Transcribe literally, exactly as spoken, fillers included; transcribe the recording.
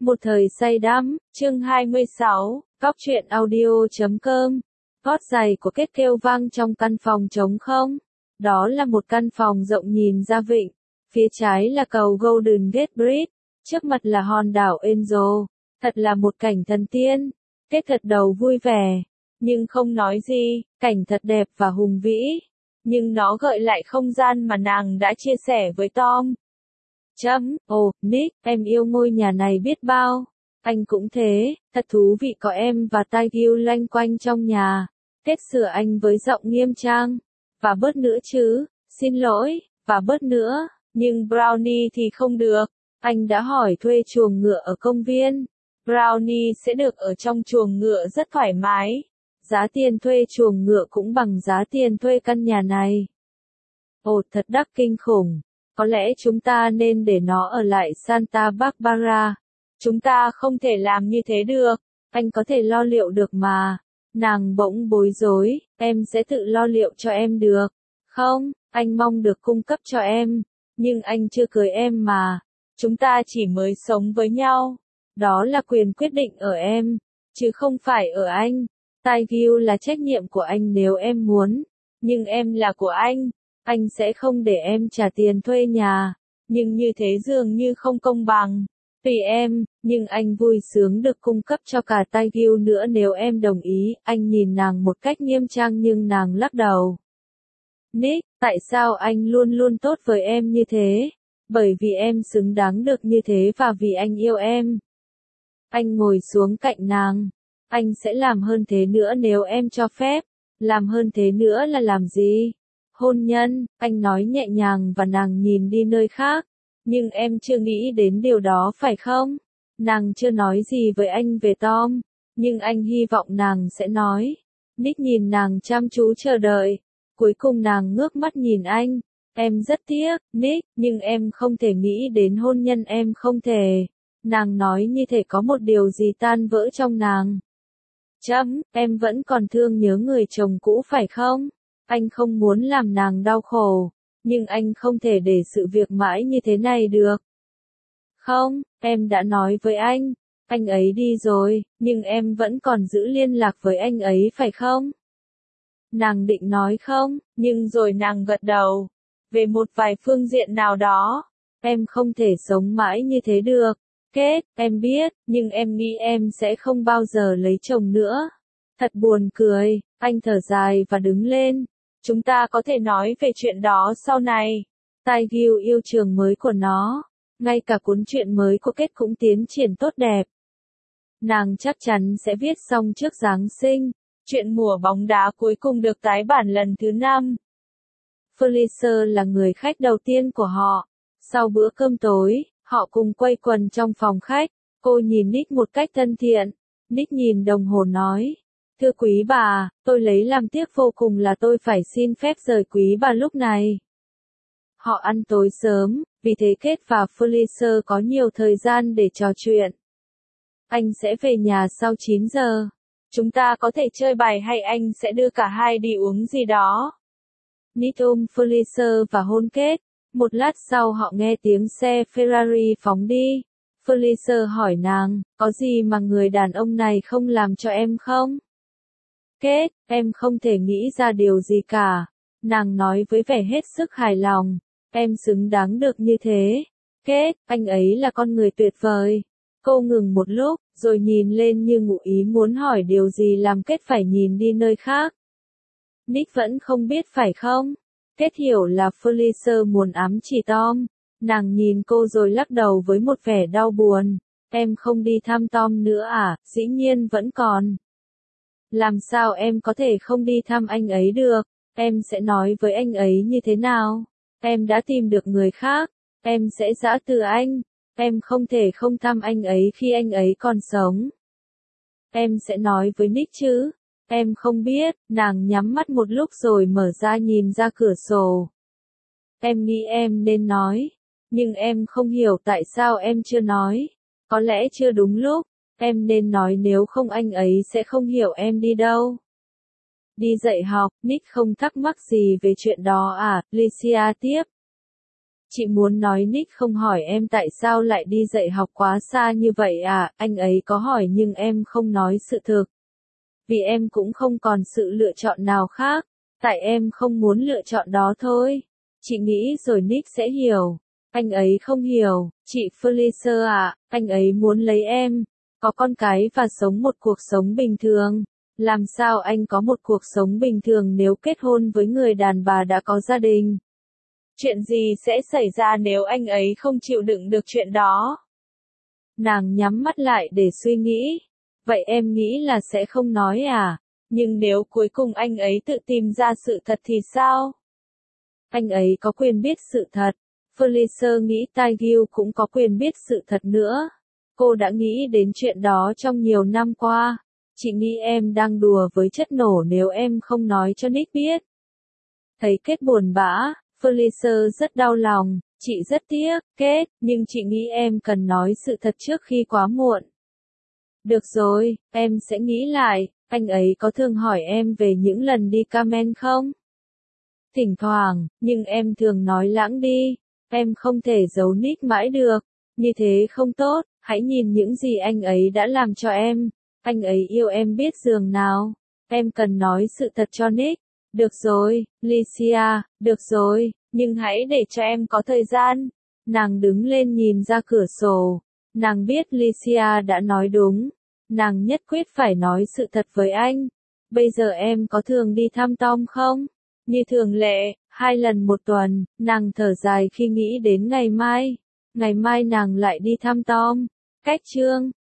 Một thời say đắm, chương hai mươi sáu, Góc truyện audio chấm com. Gót giày của Kết kêu vang trong căn phòng trống không. Đó là một căn phòng rộng nhìn ra vịnh. Phía trái là cầu Golden Gate Bridge. Trước mặt là hòn đảo Angel. Thật là một cảnh thần tiên. Kết gật đầu vui vẻ. Nhưng không nói gì, cảnh thật đẹp và hùng vĩ. Nhưng nó gợi lại không gian mà nàng đã chia sẻ với Tom. Chấm, ồ, Nick, em yêu ngôi nhà này biết bao. Anh cũng thế, thật thú vị có em và Taigil loanh quanh trong nhà. Kết sửa anh với giọng nghiêm trang. Và bớt nữa chứ, xin lỗi, và bớt nữa, nhưng Brownie thì không được. Anh đã hỏi thuê chuồng ngựa ở công viên. Brownie sẽ được ở trong chuồng ngựa rất thoải mái. Giá tiền thuê chuồng ngựa cũng bằng giá tiền thuê căn nhà này. Ồ, thật đắt kinh khủng. Có lẽ chúng ta nên để nó ở lại Santa Barbara. Chúng ta không thể làm như thế được. Anh có thể lo liệu được mà. Nàng bỗng bối rối, em sẽ tự lo liệu cho em được. Không, anh mong được cung cấp cho em. Nhưng anh chưa cưới em mà. Chúng ta chỉ mới sống với nhau. Đó là quyền quyết định ở em, chứ không phải ở anh. Taigil là trách nhiệm của anh nếu em muốn. Nhưng em là của anh. Anh sẽ không để em trả tiền thuê nhà. Nhưng như thế dường như không công bằng. Tùy em, nhưng anh vui sướng được cung cấp cho cả Taigil nữa nếu em đồng ý. Anh nhìn nàng một cách nghiêm trang nhưng nàng lắc đầu. Nick, tại sao anh luôn luôn tốt với em như thế? Bởi vì em xứng đáng được như thế và vì anh yêu em. Anh ngồi xuống cạnh nàng. Anh sẽ làm hơn thế nữa nếu em cho phép. Làm hơn thế nữa là làm gì? Hôn nhân, anh nói nhẹ nhàng và nàng nhìn đi nơi khác. Nhưng em chưa nghĩ đến điều đó phải không? Nàng chưa nói gì với anh về Tom. Nhưng anh hy vọng nàng sẽ nói. Nick nhìn nàng chăm chú chờ đợi. Cuối cùng nàng ngước mắt nhìn anh. Em rất tiếc, Nick, nhưng em không thể nghĩ đến hôn nhân em không thể. Nàng nói như thể có một điều gì tan vỡ trong nàng. Chấm, em vẫn còn thương nhớ người chồng cũ phải không? Anh không muốn làm nàng đau khổ, nhưng anh không thể để sự việc mãi như thế này được. Không, em đã nói với anh, anh ấy đi rồi, nhưng em vẫn còn giữ liên lạc với anh ấy phải không? Nàng định nói không, nhưng rồi nàng gật đầu. Về một vài phương diện nào đó, em không thể sống mãi như thế được. Kết, em biết, nhưng em nghĩ em sẽ không bao giờ lấy chồng nữa. Thật buồn cười, anh thở dài và đứng lên. Chúng ta có thể nói về chuyện đó sau này. Taigil yêu trường mới của nó. Ngay cả cuốn truyện mới của Kết cũng tiến triển tốt đẹp. Nàng chắc chắn sẽ viết xong trước Giáng sinh. Chuyện mùa bóng đá cuối cùng được tái bản lần thứ năm. Felicia là người khách đầu tiên của họ. Sau bữa cơm tối, họ cùng quây quần trong phòng khách. Cô nhìn Nick một cách thân thiện. Nick nhìn đồng hồ nói. Thưa quý bà, tôi lấy làm tiếc vô cùng là tôi phải xin phép rời quý bà lúc này. Họ ăn tối sớm, vì thế Kết và Felicia có nhiều thời gian để trò chuyện. Anh sẽ về nhà sau chín giờ. Chúng ta có thể chơi bài hay anh sẽ đưa cả hai đi uống gì đó. Nick ôm Felicia và hôn Kết. Một lát sau họ nghe tiếng xe Ferrari phóng đi. Felicia hỏi nàng, có gì mà người đàn ông này không làm cho em không? Kết, em không thể nghĩ ra điều gì cả. Nàng nói với vẻ hết sức hài lòng. Em xứng đáng được như thế. Kết, anh ấy là con người tuyệt vời. Cô ngừng một lúc, rồi nhìn lên như ngụ ý muốn hỏi điều gì làm Kết phải nhìn đi nơi khác. Nick vẫn không biết phải không? Kết hiểu là Felicia muốn ám chỉ Tom. Nàng nhìn cô rồi lắc đầu với một vẻ đau buồn. Em không đi thăm Tom nữa à? Dĩ nhiên vẫn còn. Làm sao em có thể không đi thăm anh ấy được? Em sẽ nói với anh ấy như thế nào? Em đã tìm được người khác. Em sẽ giã từ anh. Em không thể không thăm anh ấy khi anh ấy còn sống. Em sẽ nói với Nick chứ? Em không biết. Nàng nhắm mắt một lúc rồi mở ra nhìn ra cửa sổ. Em nghĩ em nên nói. Nhưng em không hiểu tại sao em chưa nói. Có lẽ chưa đúng lúc. Em nên nói nếu không anh ấy sẽ không hiểu em đi đâu. Đi dạy học, Nick không thắc mắc gì về chuyện đó à, Licia tiếp. Chị muốn nói Nick không hỏi em tại sao lại đi dạy học quá xa như vậy à, anh ấy có hỏi nhưng em không nói sự thực. Vì em cũng không còn sự lựa chọn nào khác, tại em không muốn lựa chọn đó thôi. Chị nghĩ rồi Nick sẽ hiểu. Anh ấy không hiểu, chị Felicia à, anh ấy muốn lấy em, có con cái và sống một cuộc sống bình thường. Làm sao anh có một cuộc sống bình thường nếu kết hôn với người đàn bà đã có gia đình? Chuyện gì sẽ xảy ra nếu anh ấy không chịu đựng được chuyện đó? Nàng nhắm mắt lại để suy nghĩ. Vậy em nghĩ là sẽ không nói à? Nhưng nếu cuối cùng anh ấy tự tìm ra sự thật thì sao? Anh ấy có quyền biết sự thật. Felicia nghĩ Taigil cũng có quyền biết sự thật nữa. Cô đã nghĩ đến chuyện đó trong nhiều năm qua. Chị nghĩ em đang đùa với chất nổ nếu em không nói cho Nick biết. Thấy Kết buồn bã, Felicia rất đau lòng, chị rất tiếc, Kết, nhưng chị nghĩ em cần nói sự thật trước khi quá muộn. Được rồi, em sẽ nghĩ lại, anh ấy có thường hỏi em về những lần đi Carmen không? Thỉnh thoảng, nhưng em thường nói lãng đi, em không thể giấu Nick mãi được, như thế không tốt, hãy nhìn những gì anh ấy đã làm cho em, anh ấy yêu em biết giường nào, em cần nói sự thật cho Nick. Được rồi, Licia, được rồi, nhưng hãy để cho em có thời gian. Nàng đứng lên nhìn ra cửa sổ. Nàng biết Licia đã nói đúng. Nàng nhất quyết phải nói sự thật với anh. Bây giờ em có thường đi thăm Tom không? Như thường lệ, hai lần một tuần, nàng thở dài khi nghĩ đến ngày mai. Ngày mai nàng lại đi thăm Tom. Cách chương